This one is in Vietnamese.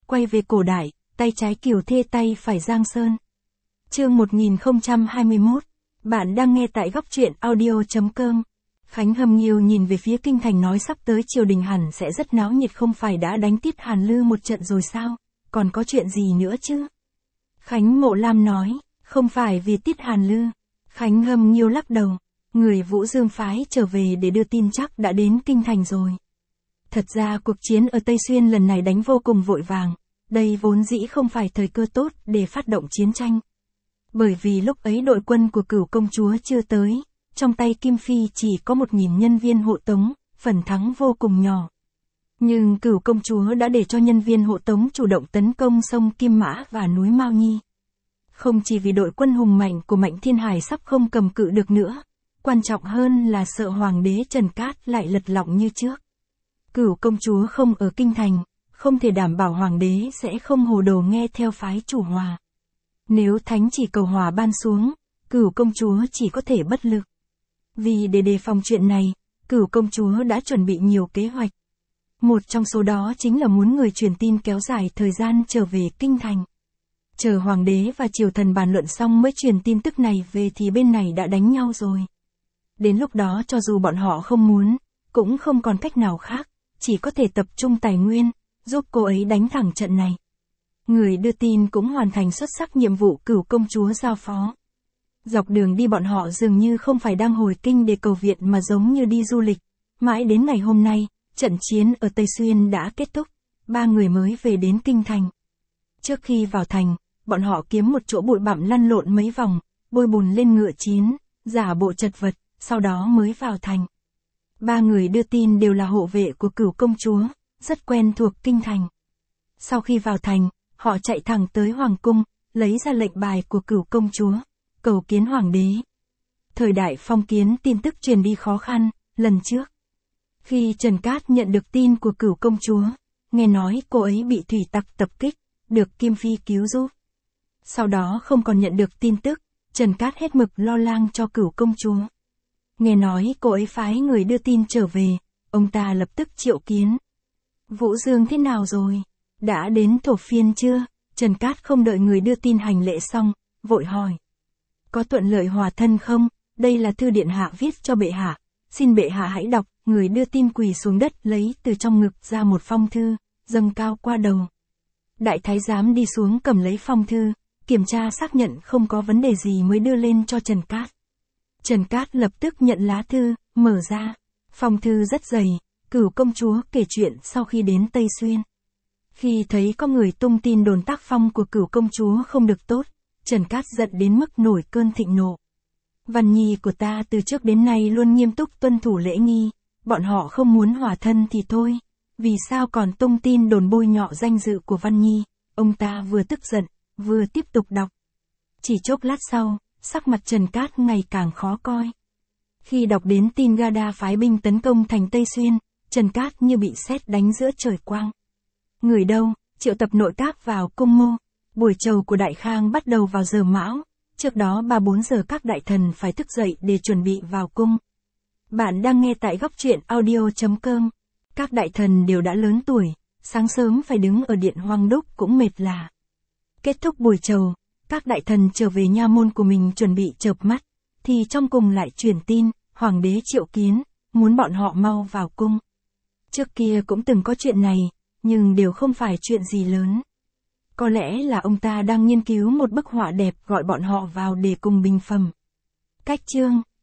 quay về cổ đại, tay trái Kiều Thê tay phải Giang Sơn. Chương 1021. Bạn đang nghe tại góc truyện audio.com. Khánh hâm nghiêu nhìn về phía kinh thành nói sắp tới triều đình hẳn sẽ rất náo nhiệt, không phải đã đánh Tiết Hàn Lư một trận rồi sao, còn có chuyện gì nữa chứ? Khánh Mộ Lam nói, không phải vì Tiết Hàn Lư. Khánh hâm nghiêu lắc đầu, người Vũ Dương phái trở về để đưa tin chắc đã đến kinh thành rồi. Thật ra cuộc chiến ở Tây Xuyên lần này đánh vô cùng vội vàng, đây vốn dĩ không phải thời cơ tốt để phát động chiến tranh. Bởi vì lúc ấy đội quân của Cửu công chúa chưa tới, trong tay Kim Phi chỉ có 1.000 nhân viên hộ tống, phần thắng vô cùng nhỏ. Nhưng Cửu công chúa đã để cho nhân viên hộ tống chủ động tấn công sông Kim Mã và núi Mao Nhi. Không chỉ vì đội quân hùng mạnh của Mạnh Thiên Hải sắp không cầm cự được nữa, quan trọng hơn là sợ Hoàng đế Trần Cát lại lật lọng như trước. Cửu công chúa không ở kinh thành, không thể đảm bảo Hoàng đế sẽ không hồ đồ nghe theo phái chủ hòa. Nếu thánh chỉ cầu hòa ban xuống, Cửu công chúa chỉ có thể bất lực. Vì để đề phòng chuyện này, Cửu công chúa đã chuẩn bị nhiều kế hoạch. Một trong số đó chính là muốn người truyền tin kéo dài thời gian trở về kinh thành. Chờ Hoàng đế và triều thần bàn luận xong mới truyền tin tức này về thì bên này đã đánh nhau rồi. Đến lúc đó cho dù bọn họ không muốn, cũng không còn cách nào khác, chỉ có thể tập trung tài nguyên, giúp cô ấy đánh thẳng trận này. Người đưa tin cũng hoàn thành xuất sắc nhiệm vụ Cửu công chúa giao phó. Dọc đường đi bọn họ dường như không phải đang hồi kinh để cầu viện mà giống như đi du lịch. Mãi đến ngày hôm nay, trận chiến ở Tây Xuyên đã kết thúc, 3 người mới về đến kinh thành. Trước khi vào thành, bọn họ kiếm một chỗ bụi bặm lăn lộn mấy vòng, bôi bùn lên ngựa chiến, giả bộ chật vật, sau đó mới vào thành. 3 người đưa tin đều là hộ vệ của Cửu công chúa, rất quen thuộc kinh thành. Sau khi vào thành, họ chạy thẳng tới Hoàng cung, lấy ra lệnh bài của Cửu công chúa, cầu kiến Hoàng đế. Thời đại phong kiến tin tức truyền đi khó khăn, lần trước. Khi Trần Cát nhận được tin của Cửu công chúa, nghe nói cô ấy bị thủy tặc tập kích, được Kim Phi cứu giúp. Sau đó không còn nhận được tin tức, Trần Cát hết mực lo lắng cho Cửu công chúa. Nghe nói cô ấy phái người đưa tin trở về, ông ta lập tức triệu kiến. Vũ Dương thế nào rồi? Đã đến Thổ Phiên chưa? Trần Cát không đợi người đưa tin hành lễ xong, vội hỏi. Có thuận lợi hòa thân không? Đây là thư điện hạ viết cho bệ hạ, xin bệ hạ hãy đọc. Người đưa tin quỳ xuống đất lấy từ trong ngực ra một phong thư, dâng cao qua đầu. Đại thái giám đi xuống cầm lấy phong thư, kiểm tra xác nhận không có vấn đề gì mới đưa lên cho Trần Cát. Trần Cát lập tức nhận lá thư, mở ra. Phong thư rất dày, Cửu công chúa kể chuyện sau khi đến Tây Xuyên. Khi thấy có người tung tin đồn tác phong của Cửu công chúa không được tốt, Trần Cát giận đến mức nổi cơn thịnh nộ. Văn nhi của ta từ trước đến nay luôn nghiêm túc tuân thủ lễ nghi, bọn họ không muốn hòa thân thì thôi, vì sao còn tung tin đồn bôi nhọ danh dự của Văn nhi? Ông ta vừa tức giận, vừa tiếp tục đọc. Chỉ chốc lát sau, sắc mặt Trần Cát ngày càng khó coi. Khi đọc đến tin Gada phái binh tấn công thành Tây Xuyên, Trần Cát như bị sét đánh giữa trời quang. Người đâu? Triệu tập nội các vào cung mô. Buổi trầu của Đại Khang bắt đầu vào giờ mão, trước đó 3-4 giờ các đại thần phải thức dậy để chuẩn bị vào cung. Bạn đang nghe tại góc truyện audio.com. Các đại thần đều đã lớn tuổi, sáng sớm phải đứng ở điện Hoang Đúc cũng mệt lả. Kết thúc buổi trầu, các đại thần trở về nha môn của mình chuẩn bị chợp mắt, thì trong cung lại truyền tin, Hoàng đế triệu kiến, muốn bọn họ mau vào cung. Trước kia cũng từng có chuyện này, nhưng đều không phải chuyện gì lớn. Có lẽ là ông ta đang nghiên cứu một bức họa đẹp gọi bọn họ vào để cùng bình phẩm. Cách chương